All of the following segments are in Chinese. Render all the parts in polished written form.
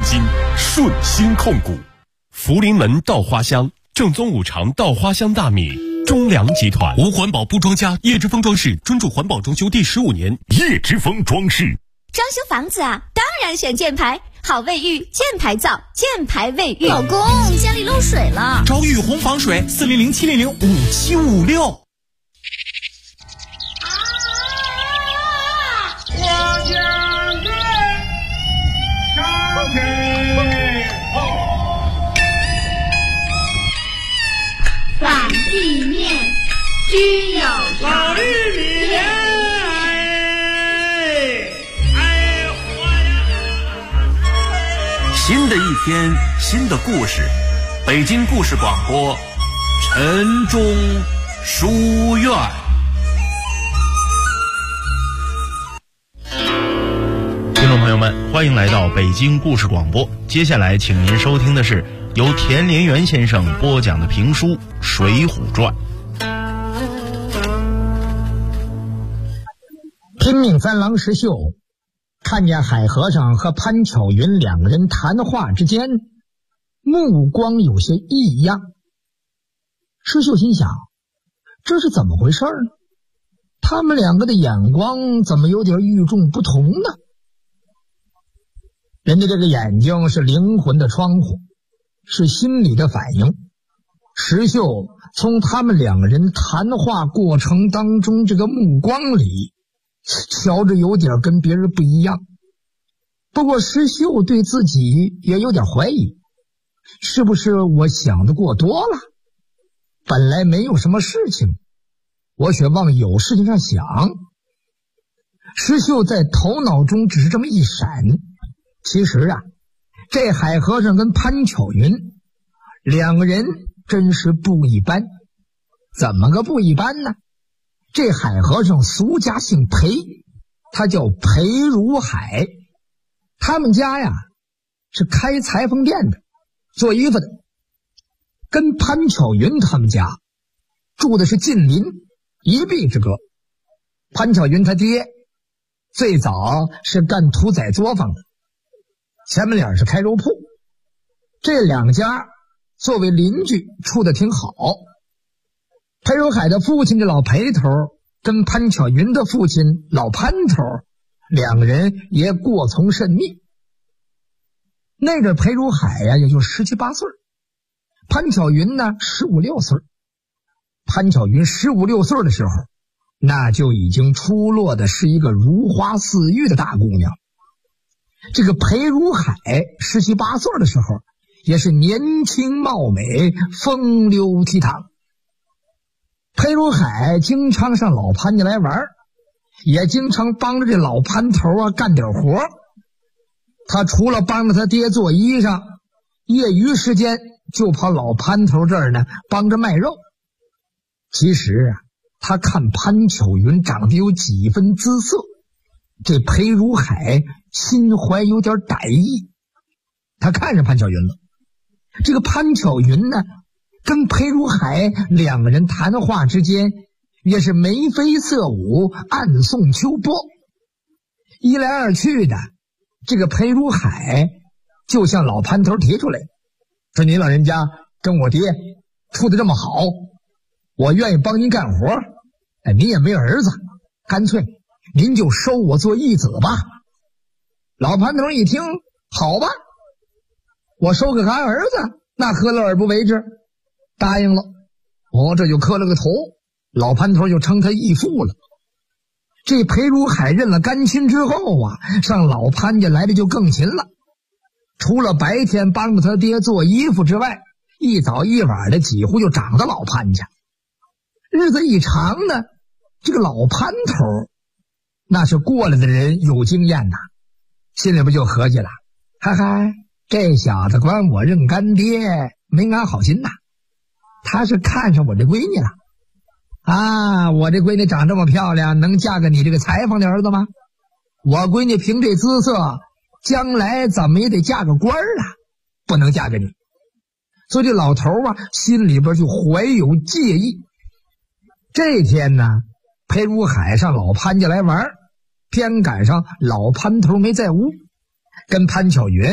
金，顺心控股。福临门稻花香，正宗五常稻花香大米，中粮集团。无环保不装家，叶之峰装饰专注环保装修第15年，叶之峰装饰。 装修房子啊，当然选箭牌，好卫浴，箭牌造，箭牌卫浴。 老公，家里漏水了， 找雨虹防水，400-700-5756。 反地面居有常。 新的一天，新的故事，北京故事广播，晨钟书院。 听众朋友们，欢迎来到北京故事广播。接下来，请您收听的是由田连元先生播讲的评书《水浒传》。 拼命三郎石秀看见海和尚和潘巧云两个人谈话之间，目光有些异样。石秀心想，这是怎么回事呢？他们两个的眼光怎么有点与众不同呢？人家这个眼睛是灵魂的窗户，是心理的反应。石秀从他们两个人谈话过程当中这个目光里瞧着有点跟别人不一样。不过石秀对自己也有点怀疑，是不是我想的过多了？本来没有什么事情，我却往有事情上想。石秀在头脑中只是这么一闪，其实啊，这海和尚跟潘巧云两个人真是不一般。怎么个不一般呢？这海和尚俗家姓裴，他叫裴如海，他们家呀是开裁缝店的，做衣服的，跟潘巧云他们家住的是近邻，一壁之隔。潘巧云他爹最早是干屠宰作坊的，前面脸是开肉铺，这两家作为邻居处得挺好。裴如海的父亲这老裴头跟潘巧云的父亲老潘头两个人也过从甚密。那阵裴如海呀也就17、18岁，潘巧云呢15、16岁。潘巧云15、16岁的时候，那就已经出落的是一个如花似玉的大姑娘。这个裴如海17、18岁的时候，也是年轻貌美，风流倜傥。裴如海经常上老潘家来玩，也经常帮着这老潘头啊干点活。他除了帮着他爹做衣裳，业余时间就跑老潘头这儿呢帮着卖肉。其实啊，他看潘巧云长得有几分姿色，这裴如海心怀有点歹意，他看上潘巧云了。这个潘巧云呢跟裴如海两个人谈话之间也是眉飞色舞，暗送秋波。一来二去的，这个裴如海就向老潘头提出来，说您老人家跟我爹处得这么好，我愿意帮您干活，您也没儿子，干脆您就收我做义子吧。老潘头一听，好吧，我收个干儿子，那何乐而不为之？答应了。这就磕了个头，老潘头就称他义父了。这裴如海认了干亲之后啊，上老潘家来的就更勤了。除了白天帮着他爹做衣服之外，一早一晚的几乎就长到老潘家。日子一长呢，这个老潘头那是过来的人有经验呐，心里不就合计了，嗨嗨，这小子管我认干爹没安好心呐，他是看上我这闺女了啊！我这闺女长这么漂亮，能嫁给你这个裁缝的儿子吗？我闺女凭这姿色，将来怎么也得嫁个官啊，不能嫁给你。所以这老头啊，心里边就怀有介意。这天呢，裴如海上老潘家来玩，偏赶上老潘头没在屋，跟潘巧云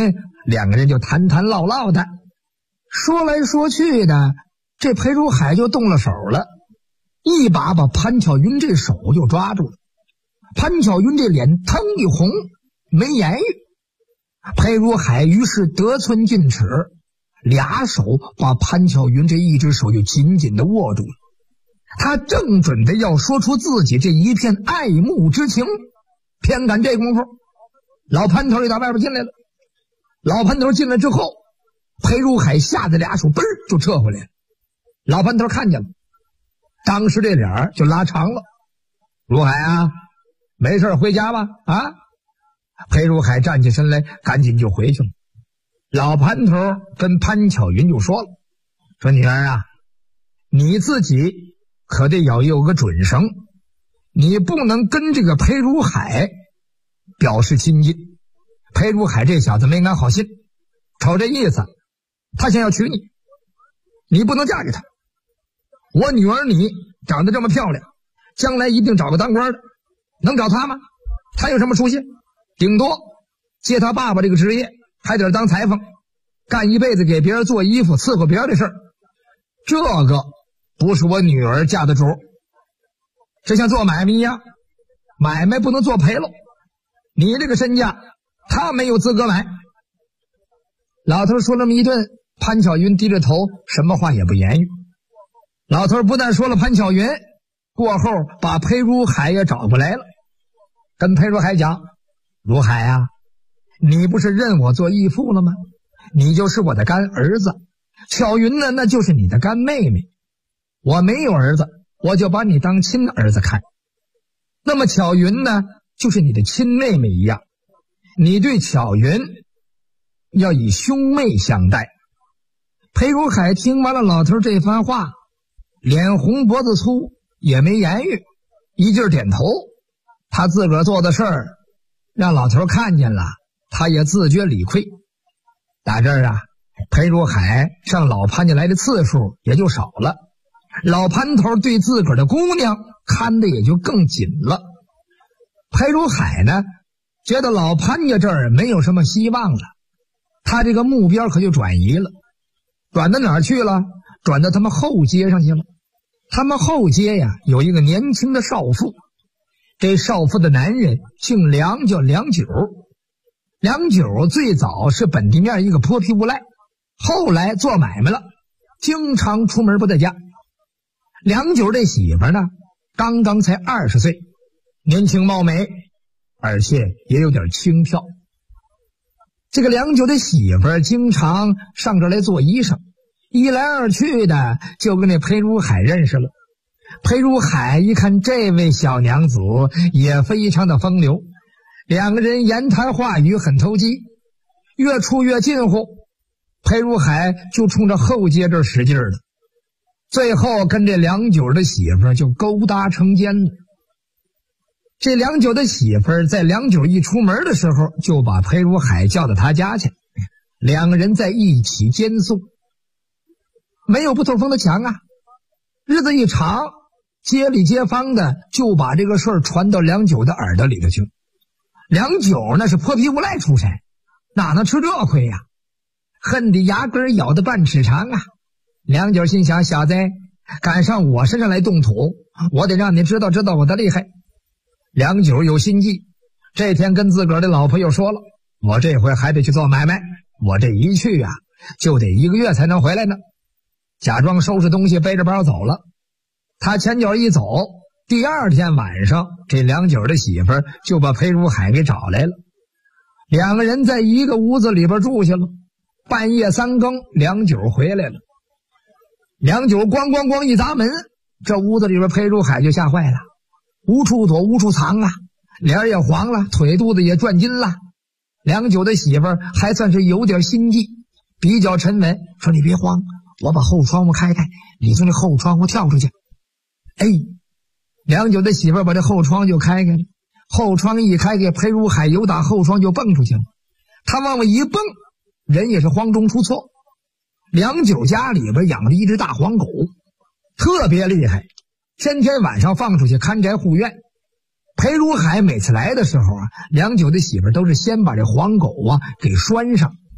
两个人就谈谈唠唠的，说来说去的，这裴如海就动了手了，一把把潘巧云这手就抓住了。潘巧云这脸腾一红，没言语。裴如海于是得寸进尺，俩手把潘巧云这一只手就紧紧地握住了。他正准备要说出自己这一片爱慕之情，偏赶这功夫，老潘头也到外边进来了。老潘头进来之后，裴如海吓得俩手嘣就撤回来了。老潘头看见了，当时这脸就拉长了。如海啊，没事回家吧？啊！裴如海站起身来，赶紧就回去了。老潘头跟潘巧云就说了，说女儿啊，你自己可得要有个准绳，你不能跟这个裴如海表示亲近。裴如海这小子没安好心，瞅这意思，他想要娶你，你不能嫁给他。我女儿你长得这么漂亮，将来一定找个当官的，能找他吗？他有什么出息？顶多接他爸爸这个职业，还得当裁缝，干一辈子给别人做衣服伺候别人的事儿。这个不是我女儿嫁的主，这像做买卖一样，买卖不能做赔了。你这个身价他没有资格买。老头说了这么一顿，潘巧云低着头，什么话也不言语。老头不但说了潘巧云，过后把裴如海也找过来了，跟裴如海讲，如海啊，你不是认我做义父了吗？你就是我的干儿子，巧云呢，那就是你的干妹妹。我没有儿子，我就把你当亲儿子看。那么巧云呢，就是你的亲妹妹一样，你对巧云要以兄妹相待。裴如海听完了老头这番话，脸红脖子粗，也没言语，一劲儿点头。他自个儿做的事儿让老头看见了，他也自觉理亏。打这儿啊，裴如海上老潘家来的次数也就少了，老潘头对自个儿的姑娘看的也就更紧了。裴如海呢，觉得老潘家这儿没有什么希望了，他这个目标可就转移了。转到哪儿去了？转到他们后街上去了。他们后街呀，有一个年轻的少妇，这少妇的男人姓梁，叫梁九。梁九最早是本地面一个泼皮无赖，后来做买卖了，经常出门不在家。梁九这媳妇呢，刚刚才20岁，年轻貌美，而且也有点轻佻。这个梁九的媳妇经常上这儿来做医生，一来二去的就跟那裴如海认识了。裴如海一看这位小娘子也非常的风流，两个人言谈话语很投机，越处越近乎。裴如海就冲着后街这儿使劲了，最后跟这梁九的媳妇就勾搭成奸了。这梁九的媳妇在梁九一出门的时候，就把裴如海叫到他家去，两个人在一起监宿。没有不透风的墙啊，日子一长，街里街坊的就把这个事儿传到梁九的耳朵里头去。梁九那是泼皮无赖出身，哪能吃这亏呀？恨得牙根咬得半尺长啊！梁九心想，小子敢上我身上来动土，我得让你知道知道我的厉害。梁九有心计，这天跟自个儿的老婆又说了，我这回还得去做买卖，我这一去啊，就得1个月才能回来呢。假装收拾东西，背着包走了。他前脚一走，第二天晚上，这梁九的媳妇就把裴如海给找来了。两个人在一个屋子里边住下了。半夜3更，梁九回来了。梁九咣咣咣一砸门，这屋子里边裴如海就吓坏了，无处躲无处藏啊，脸也黄了，腿肚子也转筋了。梁九的媳妇还算是有点心计，比较沉稳，说你别慌，我把后窗户开开，你从这后窗户跳出去。哎，梁九的媳妇把这后窗就开开了，后窗一开开，裴如海由打后窗就蹦出去了。他往外一蹦，人也是慌中出错。梁九家里边养着一只大黄狗，特别厉害，天天晚上放出去看宅护院。裴如海每次来的时候啊，梁九的媳妇都是先把这黄狗啊给拴上，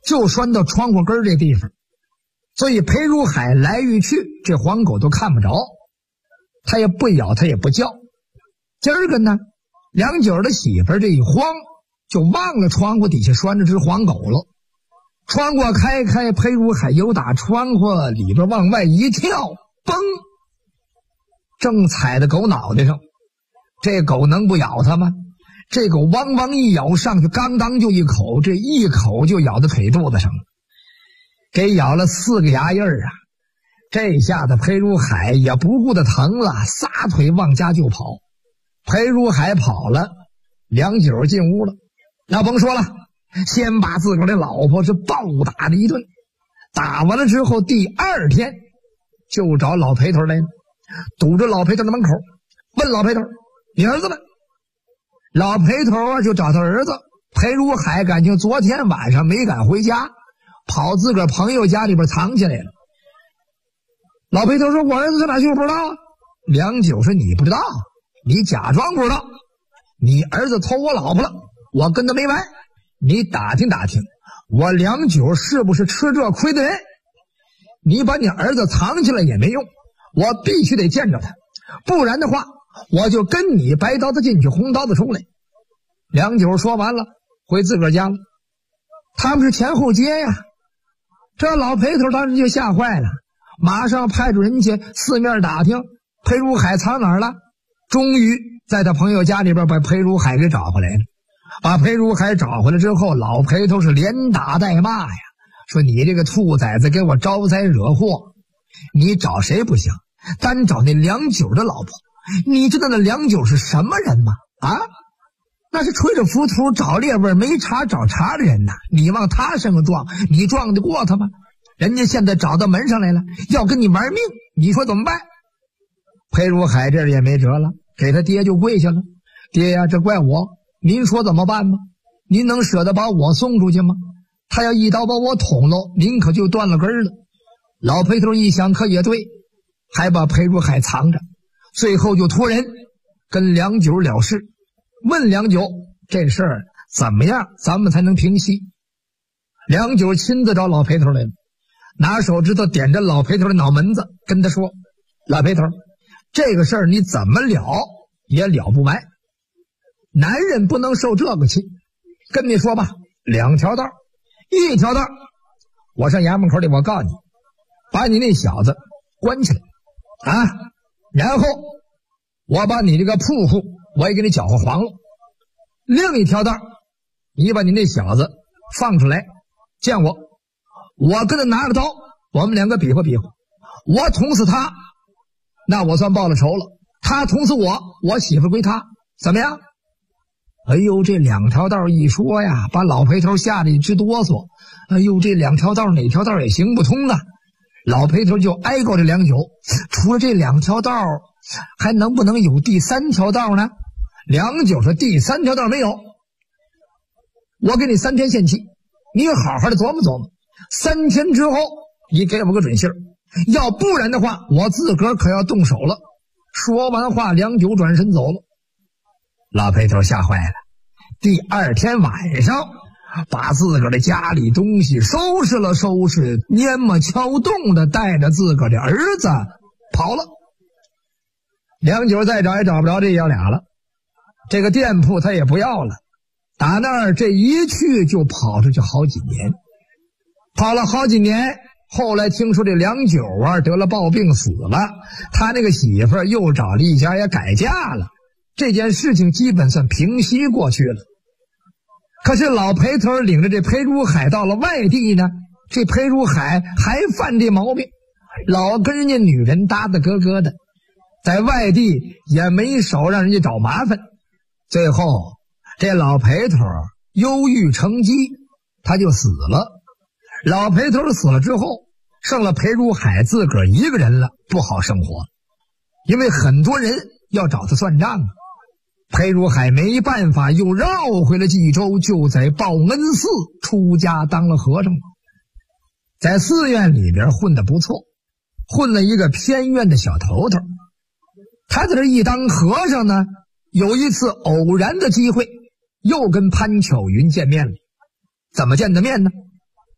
就拴到窗户根这地方，所以裴如海来遇去，这黄狗都看不着，他也不咬，他也不叫。今儿个呢，梁九的媳妇这一慌，就忘了窗户底下拴着只黄狗了。窗户开，裴如海由打窗户里边往外一跳，嘣，正踩在狗脑袋上。这狗能不咬他吗？这狗汪汪一咬上去，刚当就一口，这一口就咬到腿肚子上了，给咬了4个牙印儿啊！这下子裴如海也不顾得疼了，撒腿往家就跑。裴如海跑了，梁九进屋了，那甭说了，先把自个儿的老婆是暴打了一顿，打完了之后，第2天就找老裴头来了，堵着老裴头的门口，问老裴头：“你儿子呢？”老裴头啊，就找他儿子。裴如海感情昨天晚上没敢回家，跑自个儿朋友家里边藏起来了。老裴头说：“我儿子在哪去？我不知道。”梁九说：“你不知道，你假装不知道。你儿子偷我老婆了，我跟他没完。你打听打听，我梁九是不是吃这亏的人？你把你儿子藏起来也没用，我必须得见着他，不然的话我就跟你白刀子进去，红刀子出来。”梁九说完了，回自个儿家了。他们是前后街呀，这老裴头当时就吓坏了，马上派出人去四面打听裴如海藏哪儿了。终于在他朋友家里边把裴如海给找回来了。把裴如海找回来之后，老裴头是连打带骂呀，说：“你这个兔崽子给我招灾惹祸，你找谁不行，单找那梁九的老婆。你知道那梁九是什么人吗？啊，那是吹着浮屠找猎味没茬找茬的人呐！你往他身上撞，你撞得过他吗？人家现在找到门上来了，要跟你玩命，你说怎么办？”裴如海这也没辙了，给他爹就跪下了：“爹呀，这怪我，您说怎么办吗？您能舍得把我送出去吗？他要一刀把我捅了，您可就断了根了。”老裴头一想，可也对，还把裴如海藏着，最后就托人跟梁九了事，问梁九这事儿怎么样，咱们才能平息。梁九亲自找老裴头来了，拿手指头点着老裴头的脑门子，跟他说：“老裴头，这个事儿你怎么了也了不完，男人不能受这个气。跟你说吧，2条道，一条道，我上衙门口里，我告诉你，把你那小子关起来啊，然后我把你这个铺户我也给你搅和黄了。另一条道，你把你那小子放出来见我，我跟他拿着刀，我们2个比划比划，我捅死他，那我算报了仇了，他捅死我，我媳妇归他，怎么样？”哎呦，这2条道一说呀，把老裴头吓得一直哆嗦。哎呦，这2条道哪条道也行不通啊！老裴头就哀告这梁九，除了这2条道，还能不能有第3条道呢？梁九说：“第3条道没有，我给你3天限期，你好好的琢磨琢磨，3天之后你给我个准信儿，要不然的话，我自个儿可要动手了。”说完话，梁九转身走了。老裴头吓坏了，第2天晚上把自个儿的家里东西收拾了收拾，蔫么敲动的带着自个儿的儿子跑了。梁九再找也找不着这爷俩了，这个店铺他也不要了，打那儿这一去就跑出去好几年，跑了好几年。后来听说这梁九啊得了暴病死了，他那个媳妇儿又找了一家也改嫁了，这件事情基本算平息过去了。可是老裴头领着这裴如海到了外地呢，这裴如海还犯这毛病，老跟人家女人搭搭咯咯的，在外地也没少让人家找麻烦。最后这老裴头忧郁成疾，他就死了。老裴头死了之后，剩了裴如海自个儿一个人了，不好生活，因为很多人要找他算账啊。裴如海没办法，又绕回了冀州，就在报恩寺出家当了和尚，在寺院里边混得不错，混了一个偏院的小头头。他在这一当和尚呢，有一次偶然的机会又跟潘巧云见面了。怎么见的面呢？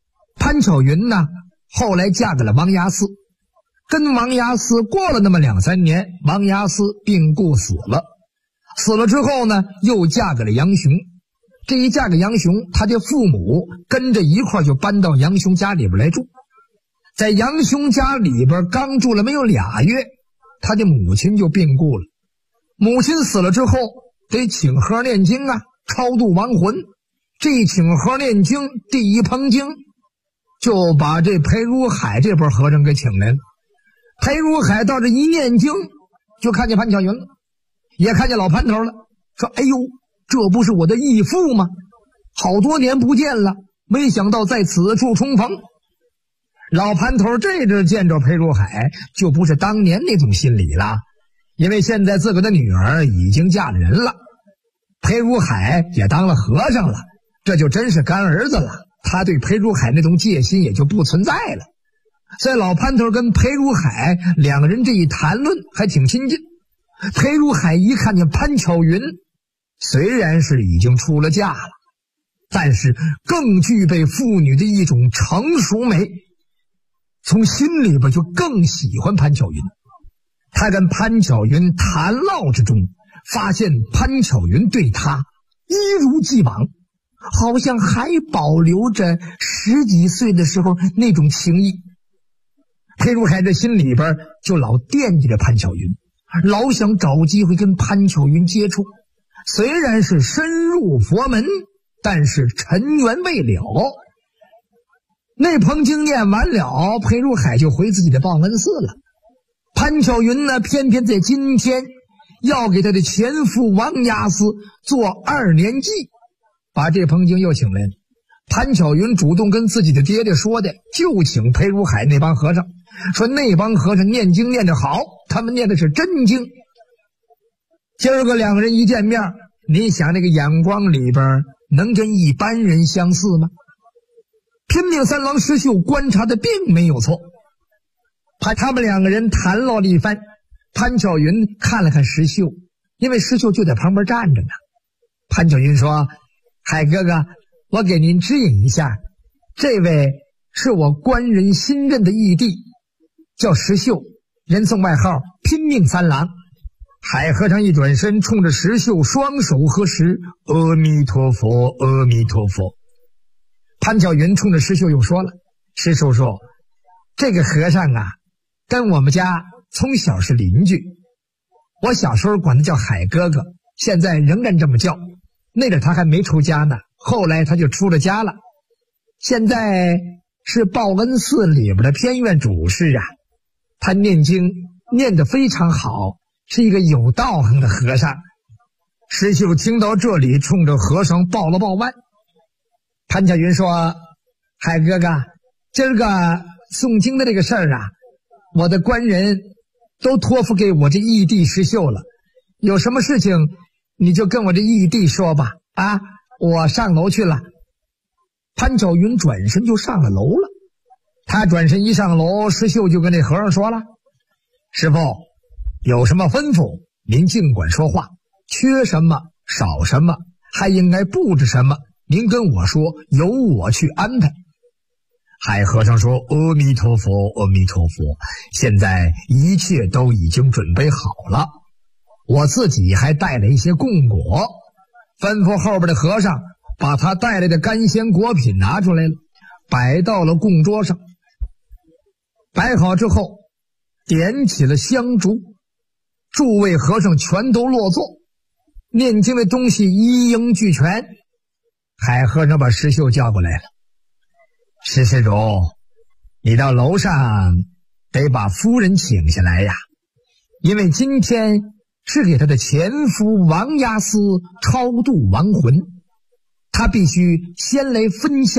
潘巧云呢，后来嫁给了王押司，跟王押司过了那么2、3年，王押司病故死了。死了之后呢，又嫁给了杨雄。这一嫁给杨雄，他的父母跟着一块就搬到杨雄家里边来住。在杨雄家里边刚住了没有2月，他的母亲就病故了。母亲死了之后，得请盒念经啊，超度亡魂。这一请盒念经，第一捧经就把这裴如海这波和尚给请来了。裴如海到这一念经，就看见潘巧云了，也看见老潘头了，说：“哎呦，这不是我的义父吗？好多年不见了，没想到在此处重逢。”老潘头这阵见着裴如海，就不是当年那种心理了，因为现在自个的女儿已经嫁了人了，裴如海也当了和尚了，这就真是干儿子了。他对裴如海那种戒心也就不存在了。所以老潘头跟裴如海2个人这一谈论还挺亲近。裴如海一看见潘巧云，虽然是已经出了嫁了，但是更具备妇女的一种成熟美，从心里边就更喜欢潘巧云。他跟潘巧云谈唠之中，发现潘巧云对他一如既往，好像还保留着10几岁的时候那种情谊。裴如海这心里边就老惦记着潘巧云，老想找机会跟潘巧云接触。虽然是深入佛门，但是尘缘未了。那捧经念完了，裴如海就回自己的报恩寺了。潘巧云呢，偏偏在今天要给他的前夫王押司做2年祭，把这捧经又请来了。潘巧云主动跟自己的爹爹说的，就请裴如海那帮和尚，说那帮和尚念经念得好，他们念的是真经。今儿个2个人一见面，你想那个眼光里边能跟一般人相似吗？拼命三郎石秀观察的并没有错，他们2个人谈唠了一番。潘巧云看了看石秀，因为石秀就在旁边站着呢。潘巧云说：“海哥哥，我给您指引一下，这位是我官人新任的义弟，叫石秀，人送外号拼命三郎。”海和尚一转身，冲着石秀双手合十：“阿弥陀佛，阿弥陀佛。”潘巧云冲着石秀又说了：“石叔叔，这个和尚啊，跟我们家从小是邻居，我小时候管他叫海哥哥，现在仍然这么叫。那阵他还没出家呢，后来他就出了家了，现在是报恩寺里边的偏院主事啊。他念经念得非常好，是一个有道行的和尚。”石秀听到这里，冲着和尚抱了抱腕。潘巧云说：“海哥哥，今儿个诵经的这个事儿啊，我的官人都托付给我这义弟石秀了，有什么事情你就跟我这义弟说吧。啊，我上楼去了。”潘巧云转身就上了楼了。他转身一上楼，石秀就跟这和尚说了：“师父，有什么吩咐您尽管说话，缺什么少什么，还应该布置什么，您跟我说，由我去安排。”海和尚说：“阿弥陀佛，阿弥陀佛，现在一切都已经准备好了，我自己还带了一些供果。”吩咐后边的和尚把他带来的干鲜果品拿出来了，摆到了供桌上。摆好之后，点起了香烛，诸位和尚全都落座，念经的东西一应俱全。海和尚把石秀叫过来了：“石施主，你到楼上得把夫人请下来呀，因为今天是给他的前夫王押司超度亡魂，他必须先来分享